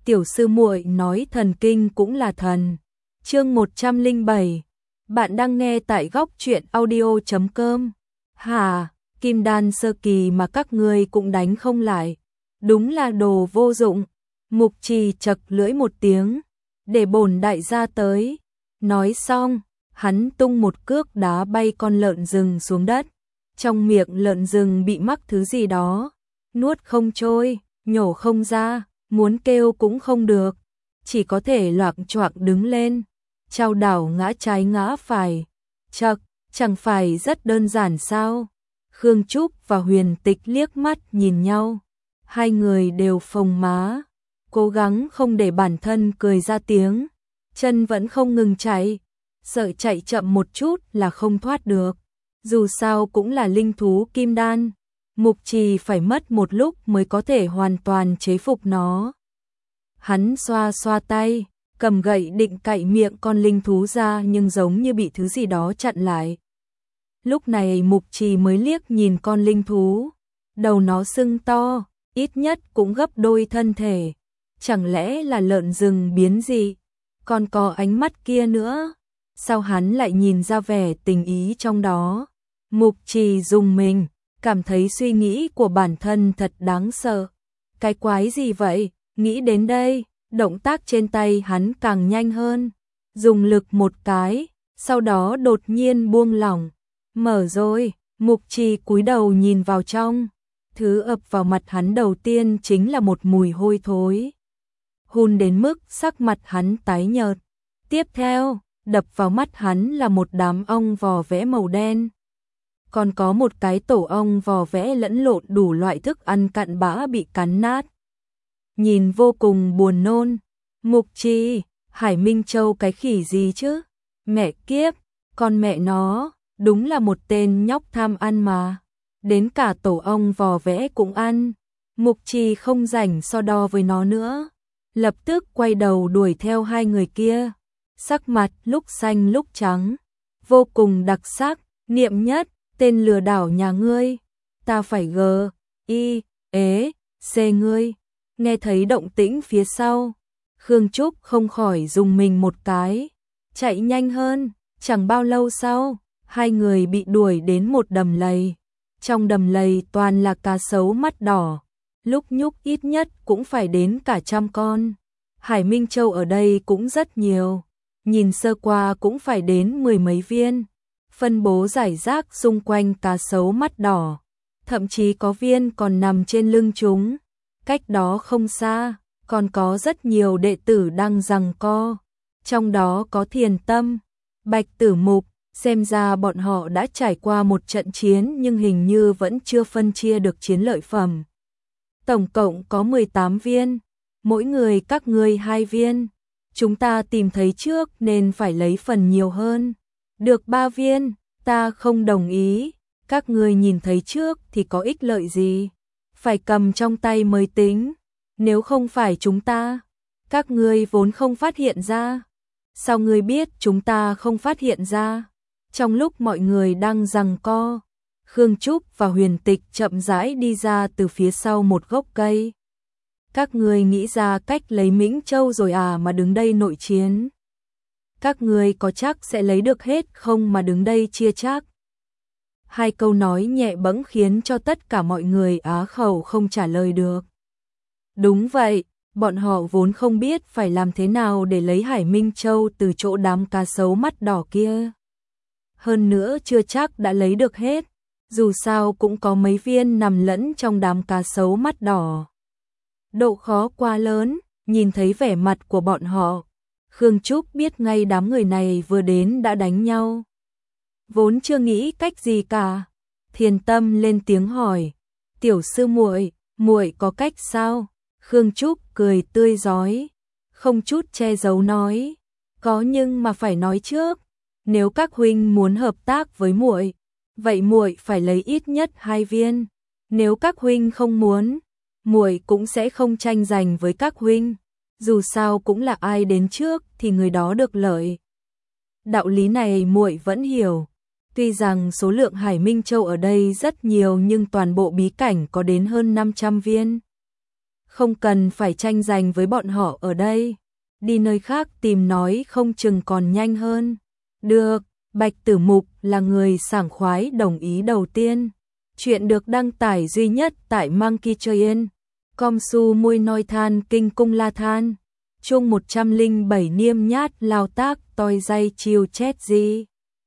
tiểu sư muội nói thần kinh cũng là thần. Chương 107. Bạn đang nghe tại góc truyện audio.com. Hà, kim đan sơ kỳ mà các ngươi cũng đánh không lại. Đúng là đồ vô dụng. Mục Trì chật lưỡi một tiếng, để bổn đại gia tới. Nói xong, hắn tung một cước đá bay con lợn rừng xuống đất. Trong miệng lợn rừng bị mắc thứ gì đó, nuốt không trôi, nhổ không ra, muốn kêu cũng không được, chỉ có thể loạng choạng đứng lên, chao đảo ngã trái ngã phải. Chậc, chẳng phải rất đơn giản sao? Khương Trúc và Huyền Tịch liếc mắt nhìn nhau, hai người đều phồng má, cố gắng không để bản thân cười ra tiếng, chân vẫn không ngừng chạy, sợ chạy chậm một chút là không thoát được. Dù sao cũng là linh thú kim đan, Mục Trì phải mất một lúc mới có thể hoàn toàn chế phục nó. Hắn xoa xoa tay, cầm gậy định cạy miệng con linh thú ra nhưng giống như bị thứ gì đó chặn lại. Lúc này Mục Trì mới liếc nhìn con linh thú, đầu nó sưng to, ít nhất cũng gấp đôi thân thể. Chẳng lẽ là lợn rừng biến dị? Còn có ánh mắt kia nữa, sao hắn lại nhìn ra vẻ tình ý trong đó? Mục Trì rùng mình, cảm thấy suy nghĩ của bản thân thật đáng sợ. Cái quái gì vậy? Nghĩ đến đây, động tác trên tay hắn càng nhanh hơn, dùng lực một cái, sau đó đột nhiên buông lỏng. Mở rồi, Mục Trì cúi đầu nhìn vào trong, thứ ập vào mặt hắn đầu tiên chính là một mùi hôi thối, hun đến mức sắc mặt hắn tái nhợt. Tiếp theo, đập vào mắt hắn là một đám ong vò vẽ màu đen. Còn có một cái tổ ong vò vẽ lẫn lộn đủ loại thức ăn cặn bã bị cắn nát. Nhìn vô cùng buồn nôn. Mục Trì, Hải Minh Châu cái khỉ gì chứ? Mẹ kiếp, con mẹ nó, đúng là một tên nhóc tham ăn mà. Đến cả tổ ong vò vẽ cũng ăn. Mục Trì không rảnh so đo với nó nữa, lập tức quay đầu đuổi theo hai người kia. Sắc mặt lúc xanh lúc trắng, vô cùng đặc sắc. Niệm Nhất, tên lừa đảo nhà ngươi, ta phải C ngươi. Nghe thấy động tĩnh phía sau, Khương Trúc không khỏi rùng mình một cái, chạy nhanh hơn. Chẳng bao lâu sau, hai người bị đuổi đến một đầm lầy. Trong đầm lầy toàn là cá sấu mắt đỏ, lúc nhúc ít nhất cũng phải đến cả 100 con. Hải Minh Châu ở đây cũng rất nhiều, nhìn sơ qua cũng phải đến 10 mấy viên, phân bố rải rác xung quanh cá sấu mắt đỏ, thậm chí có viên còn nằm trên lưng chúng. Cách đó không xa, còn có rất nhiều đệ tử đang giằng co, trong đó có Thiền Tâm, Bạch Tử Mục, xem ra bọn họ đã trải qua một trận chiến nhưng hình như vẫn chưa phân chia được chiến lợi phẩm. Tổng cộng có 18 viên, mỗi người các ngươi 2 viên. Chúng ta tìm thấy trước nên phải lấy phần nhiều hơn. Được 3 viên, ta không đồng ý. Các ngươi nhìn thấy trước thì có ích lợi gì? Phải cầm trong tay mới tính. Nếu không phải chúng ta, các ngươi vốn không phát hiện ra. Sao ngươi biết chúng ta không phát hiện ra? Trong lúc mọi người đang giằng co, Khương Trúc và Huyền Tịch chậm rãi đi ra từ phía sau một gốc cây. Các ngươi nghĩ ra cách lấy Mĩnh Châu rồi à mà đứng đây nội chiến? Các ngươi có chắc sẽ lấy được hết không mà đứng đây chia chác? Hai câu nói nhẹ bẫng khiến cho tất cả mọi người á khẩu không trả lời được. Đúng vậy, bọn họ vốn không biết phải làm thế nào để lấy Hải Minh Châu từ chỗ đám cá sấu mắt đỏ kia. Hơn nữa chưa chắc đã lấy được hết, dù sao cũng có mấy viên nằm lẫn trong đám cá sấu mắt đỏ. Độ khó quá lớn, nhìn thấy vẻ mặt của bọn họ, Khương Trúc biết ngay đám người này vừa đến đã đánh nhau. Vốn chưa nghĩ cách gì cả, Thiền Tâm lên tiếng hỏi, tiểu sư muội, muội có cách sao? Khương Trúc cười tươi rói, không chút che giấu nói, có nhưng mà phải nói trước, nếu các huynh muốn hợp tác với muội, vậy muội phải lấy ít nhất 2 viên, nếu các huynh không muốn, muội cũng sẽ không tranh giành với các huynh, dù sao cũng là ai đến trước thì người đó được lợi. Đạo lý này muội vẫn hiểu, tuy rằng số lượng Hải Minh Châu ở đây rất nhiều nhưng toàn bộ bí cảnh có đến hơn 500 viên. Không cần phải tranh giành với bọn họ ở đây. Đi nơi khác tìm nói không chừng còn nhanh hơn. Được, Bạch Tử Mục là người sảng khoái đồng ý đầu tiên. Chuyện được đăng tải duy nhất tại Monkey Train. Com su môi nói than kinh cung la than. Chung 107 niêm nhát lao tác toi dây chiêu chết gì.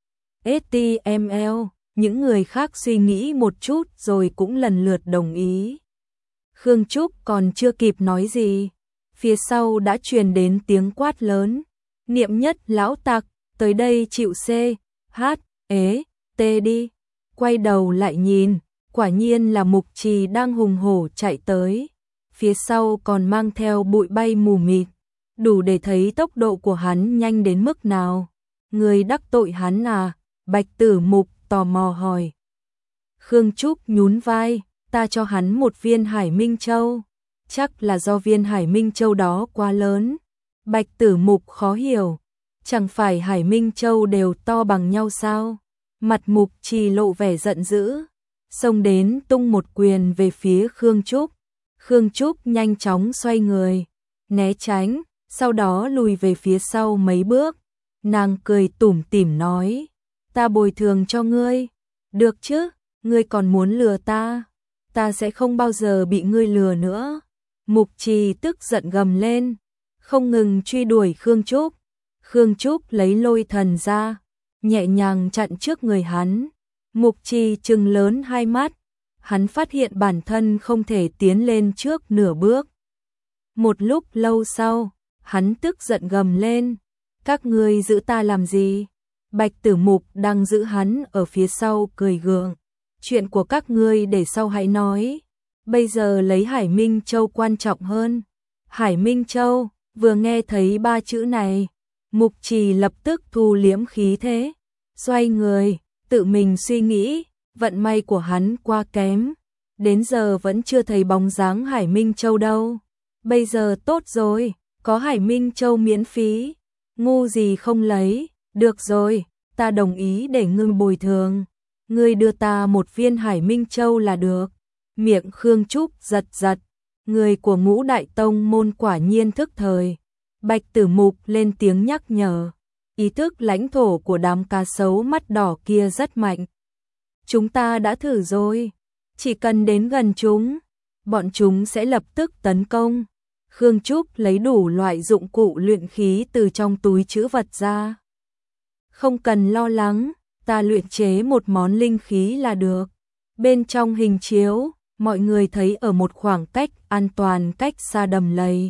HTML, những người khác suy nghĩ một chút rồi cũng lần lượt đồng ý. Khương Trúc còn chưa kịp nói gì. Phía sau đã truyền đến tiếng quát lớn. Niệm nhất lão tặc, tới đây chịu C, H, ế, T đi. Quay đầu lại nhìn, quả nhiên là Mục Trì đang hùng hổ chạy tới. Phía sau còn mang theo bụi bay mù mịt, đủ để thấy tốc độ của hắn nhanh đến mức nào. Người đắc tội hắn à? Bạch Tử Mục tò mò hỏi. Khương Trúc nhún vai, ta cho hắn một viên Hải Minh Châu. Chắc là do viên Hải Minh Châu đó quá lớn. Bạch Tử Mục khó hiểu, chẳng phải Hải Minh Châu đều to bằng nhau sao? Mặt Mục Trì lộ vẻ giận dữ, xông đến tung một quyền về phía Khương Trúc. Khương Trúc nhanh chóng xoay người, né tránh, sau đó lùi về phía sau mấy bước. Nàng cười tủm tỉm nói, ta bồi thường cho ngươi. Được chứ, ngươi còn muốn lừa ta? Ta sẽ không bao giờ bị ngươi lừa nữa. Mục Trì tức giận gầm lên, không ngừng truy đuổi Khương Trúc. Khương Trúc lấy lôi thần ra, nhẹ nhàng chặn trước người hắn. Mục Trì trừng lớn hai mắt, hắn phát hiện bản thân không thể tiến lên trước nửa bước. Một lúc lâu sau, hắn tức giận gầm lên, các ngươi giữ ta làm gì? Bạch Tử Mục đang giữ hắn ở phía sau cười gượng, chuyện của các ngươi để sau hãy nói. Bây giờ lấy Hải Minh Châu quan trọng hơn. Hải Minh Châu, vừa nghe thấy ba chữ này, Mục Trì lập tức thu liễm khí thế, xoay người, tự mình suy nghĩ, vận may của hắn quá kém, đến giờ vẫn chưa thấy bóng dáng Hải Minh Châu đâu. Bây giờ tốt rồi, có Hải Minh Châu miễn phí, ngu gì không lấy. Được rồi, ta đồng ý để ngươi bồi thường, ngươi đưa ta một viên Hải Minh Châu là được. Miệng Khương Trúc giật giật, người của Ngũ Đại Tông môn quả nhiên thức thời. Bạch Tử Mục lên tiếng nhắc nhở, ý thức lãnh thổ của đám cá sấu mắt đỏ kia rất mạnh. Chúng ta đã thử rồi, chỉ cần đến gần chúng, bọn chúng sẽ lập tức tấn công. Khương Trúc lấy đủ loại dụng cụ luyện khí từ trong túi trữ vật ra. Không cần lo lắng, ta luyện chế một món linh khí là được. Bên trong hình chiếu, mọi người thấy ở một khoảng cách an toàn cách xa đầm lầy.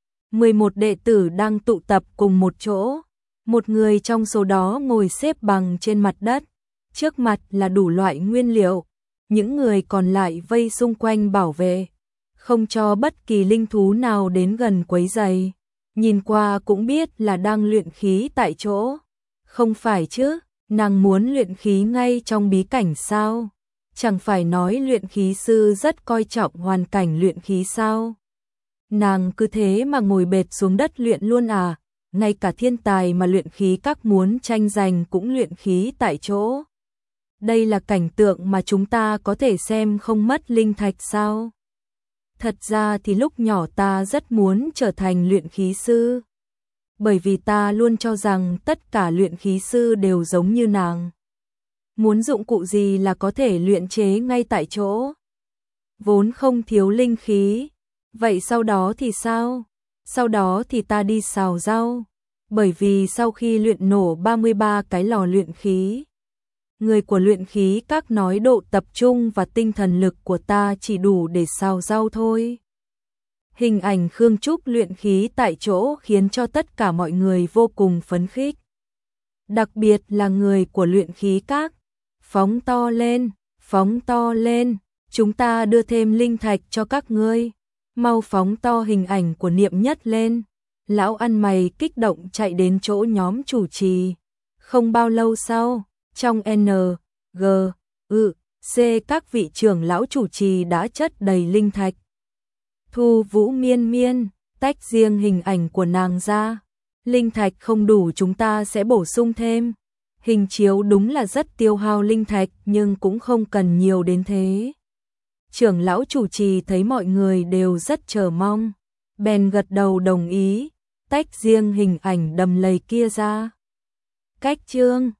11 đệ tử đang tụ tập cùng một chỗ. Một người trong số đó ngồi xếp bằng trên mặt đất. Trước mặt là đủ loại nguyên liệu. Những người còn lại vây xung quanh bảo vệ, không cho bất kỳ linh thú nào đến gần quấy rầy. Nhìn qua cũng biết là đang luyện khí tại chỗ. Không phải chứ, nàng muốn luyện khí ngay trong bí cảnh sao? Chẳng phải nói luyện khí sư rất coi trọng hoàn cảnh luyện khí sao? Nàng cứ thế mà ngồi bệt xuống đất luyện luôn à? Ngay cả thiên tài mà luyện khí các muốn tranh giành cũng luyện khí tại chỗ. Đây là cảnh tượng mà chúng ta có thể xem không mất linh thạch sao? Thật ra thì lúc nhỏ ta rất muốn trở thành luyện khí sư. Bởi vì ta luôn cho rằng tất cả luyện khí sư đều giống như nàng. Muốn dụng cụ gì là có thể luyện chế ngay tại chỗ. Vốn không thiếu linh khí. Vậy sau đó thì sao? Sau đó thì ta đi xào rau. Bởi vì sau khi luyện nổ 33 cái lò luyện khí, người của luyện khí các nói độ tập trung và tinh thần lực của ta chỉ đủ để xào rau thôi. Hình ảnh Khương Trúc luyện khí tại chỗ khiến cho tất cả mọi người vô cùng phấn khích. Đặc biệt là người của luyện khí các. Phóng to lên, phóng to lên, chúng ta đưa thêm linh thạch cho các ngươi. Mau phóng to hình ảnh của Niệm Nhất lên. Lão ăn mày kích động chạy đến chỗ nhóm chủ trì. Không bao lâu sau, trong N, G, C các vị trưởng lão chủ trì đã chất đầy linh thạch. Thu Vũ miên miên, tách riêng hình ảnh của nàng ra. Linh thạch không đủ chúng ta sẽ bổ sung thêm. Hình chiếu đúng là rất tiêu hao linh thạch nhưng cũng không cần nhiều đến thế. Trưởng lão chủ trì thấy mọi người đều rất chờ mong, bèn gật đầu đồng ý, tách riêng hình ảnh đầm lầy kia ra. Cách chương